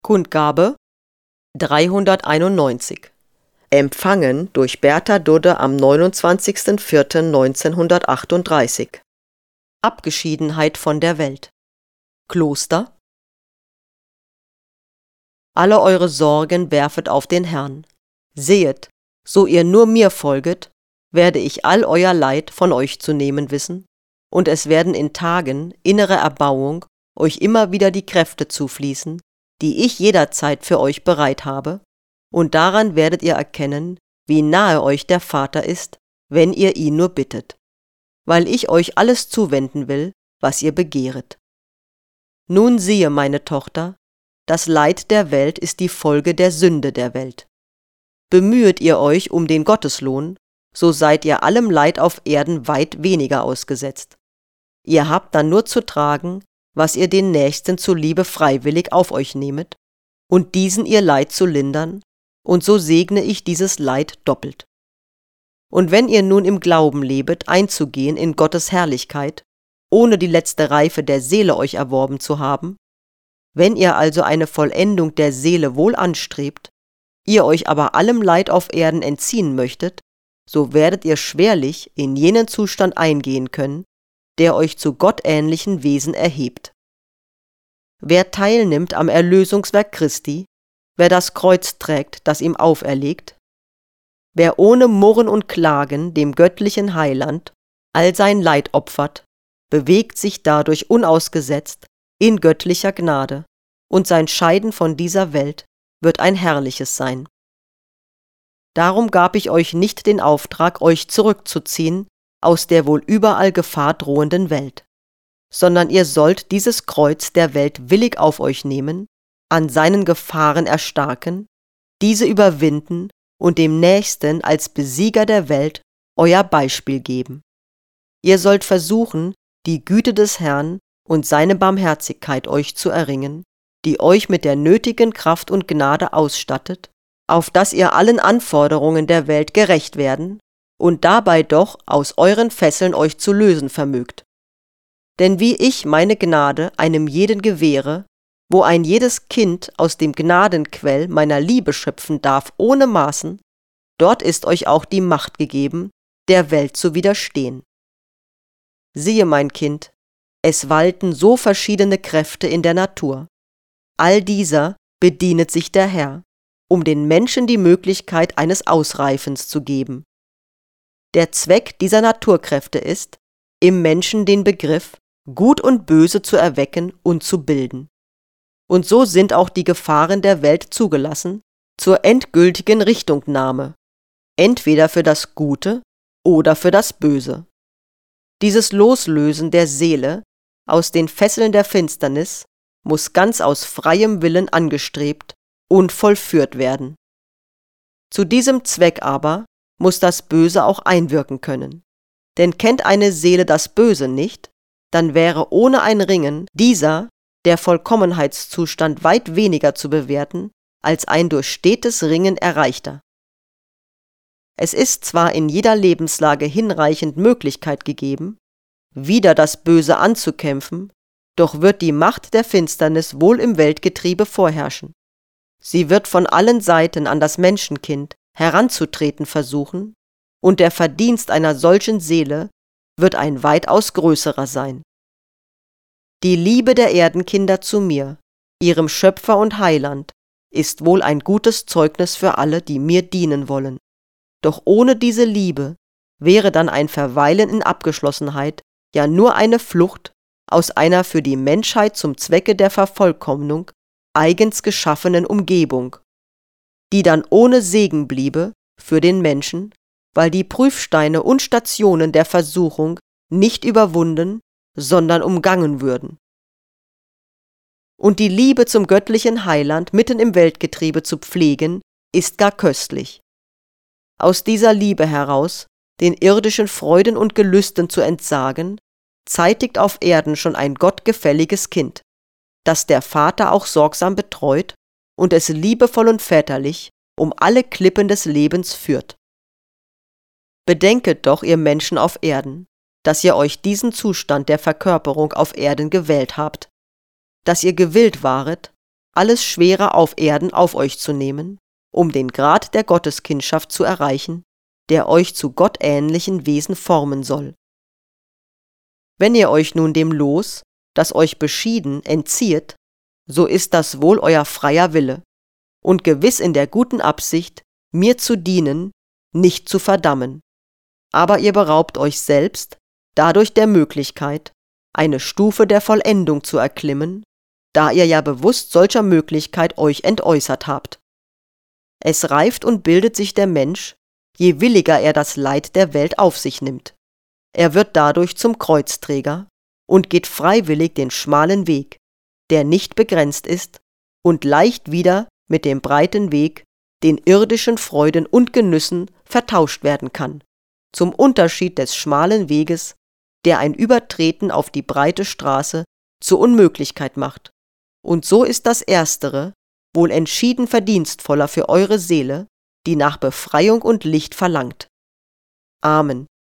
Kundgabe 391. Empfangen durch Bertha Dudde am 29.04.1938. Abgeschiedenheit von der Welt. Kloster. Alle eure Sorgen werfet auf den Herrn. Sehet, so ihr nur mir folget, werde ich all euer Leid von euch zu nehmen wissen, und es werden in Tagen innere Erbauung euch immer wieder die Kräfte zufließen, die ich jederzeit für euch bereit habe, und daran werdet ihr erkennen, wie nahe euch der Vater ist, wenn ihr ihn nur bittet, weil ich euch alles zuwenden will, was ihr begehret. Nun siehe, meine Tochter, das Leid der Welt ist die Folge der Sünde der Welt. Bemühet ihr euch um den Gotteslohn, so seid ihr allem Leid auf Erden weit weniger ausgesetzt. Ihr habt dann nur zu tragen, was ihr den Nächsten zuliebe freiwillig auf euch nehmet, und diesen ihr Leid zu lindern, und so segne ich dieses Leid doppelt. Und wenn ihr nun im Glauben lebet, einzugehen in Gottes Herrlichkeit, ohne die letzte Reife der Seele euch erworben zu haben, wenn ihr also eine Vollendung der Seele wohl anstrebt, ihr euch aber allem Leid auf Erden entziehen möchtet, so werdet ihr schwerlich in jenen Zustand eingehen können, der euch zu gottähnlichen Wesen erhebt. Wer teilnimmt am Erlösungswerk Christi, wer das Kreuz trägt, das ihm auferlegt, wer ohne Murren und Klagen dem göttlichen Heiland all sein Leid opfert, bewegt sich dadurch unausgesetzt in göttlicher Gnade, und sein Scheiden von dieser Welt wird ein herrliches sein. Darum gab ich euch nicht den Auftrag, euch zurückzuziehen aus der wohl überall Gefahr drohenden Welt, sondern ihr sollt dieses Kreuz der Welt willig auf euch nehmen, an seinen Gefahren erstarken, diese überwinden und dem Nächsten als Besieger der Welt euer Beispiel geben. Ihr sollt versuchen, die Güte des Herrn und seine Barmherzigkeit euch zu erringen, die euch mit der nötigen Kraft und Gnade ausstattet, auf dass ihr allen Anforderungen der Welt gerecht werden und dabei doch aus euren Fesseln euch zu lösen vermögt. Denn wie ich meine Gnade einem jeden gewähre, wo ein jedes Kind aus dem Gnadenquell meiner Liebe schöpfen darf ohne Maßen, dort ist euch auch die Macht gegeben, der Welt zu widerstehen. Siehe, mein Kind, es walten so verschiedene Kräfte in der Natur. All dieser bedienet sich der Herr, um den Menschen die Möglichkeit eines Ausreifens zu geben. Der Zweck dieser Naturkräfte ist, im Menschen den Begriff Gut und Böse zu erwecken und zu bilden. Und so sind auch die Gefahren der Welt zugelassen zur endgültigen Richtungnahme, entweder für das Gute oder für das Böse. Dieses Loslösen der Seele aus den Fesseln der Finsternis muss ganz aus freiem Willen angestrebt und vollführt werden. Zu diesem Zweck aber muss das Böse auch einwirken können. Denn kennt eine Seele das Böse nicht, dann wäre ohne ein Ringen dieser, der Vollkommenheitszustand, weit weniger zu bewerten, als ein durch stetes Ringen erreichter. Es ist zwar in jeder Lebenslage hinreichend Möglichkeit gegeben, wider das Böse anzukämpfen, doch wird die Macht der Finsternis wohl im Weltgetriebe vorherrschen. Sie wird von allen Seiten an das Menschenkind heranzutreten versuchen, und der Verdienst einer solchen Seele wird ein weitaus größerer sein. Die Liebe der Erdenkinder zu mir, ihrem Schöpfer und Heiland, ist wohl ein gutes Zeugnis für alle, die mir dienen wollen. Doch ohne diese Liebe wäre dann ein Verweilen in Abgeschlossenheit ja nur eine Flucht aus einer für die Menschheit zum Zwecke der Vervollkommnung eigens geschaffenen Umgebung, die dann ohne Segen bliebe für den Menschen, weil die Prüfsteine und Stationen der Versuchung nicht überwunden, sondern umgangen würden. Und die Liebe zum göttlichen Heiland mitten im Weltgetriebe zu pflegen, ist gar köstlich. Aus dieser Liebe heraus, den irdischen Freuden und Gelüsten zu entsagen, zeitigt auf Erden schon ein gottgefälliges Kind, das der Vater auch sorgsam betreut und es liebevoll und väterlich um alle Klippen des Lebens führt. Bedenket doch, ihr Menschen auf Erden, dass ihr euch diesen Zustand der Verkörperung auf Erden gewählt habt, dass ihr gewillt waret, alles Schwere auf Erden auf euch zu nehmen, um den Grad der Gotteskindschaft zu erreichen, der euch zu gottähnlichen Wesen formen soll. Wenn ihr euch nun dem Los, das euch beschieden, entzieht, so ist das wohl euer freier Wille, und gewiss in der guten Absicht, mir zu dienen, nicht zu verdammen. Aber ihr beraubt euch selbst dadurch der Möglichkeit, eine Stufe der Vollendung zu erklimmen, da ihr ja bewusst solcher Möglichkeit euch entäußert habt. Es reift und bildet sich der Mensch, je williger er das Leid der Welt auf sich nimmt. Er wird dadurch zum Kreuzträger und geht freiwillig den schmalen Weg, der nicht begrenzt ist und leicht wieder mit dem breiten Weg, den irdischen Freuden und Genüssen vertauscht werden kann, zum Unterschied des schmalen Weges, der ein Übertreten auf die breite Straße zur Unmöglichkeit macht. Und so ist das Erstere wohl entschieden verdienstvoller für eure Seele, die nach Befreiung und Licht verlangt. Amen.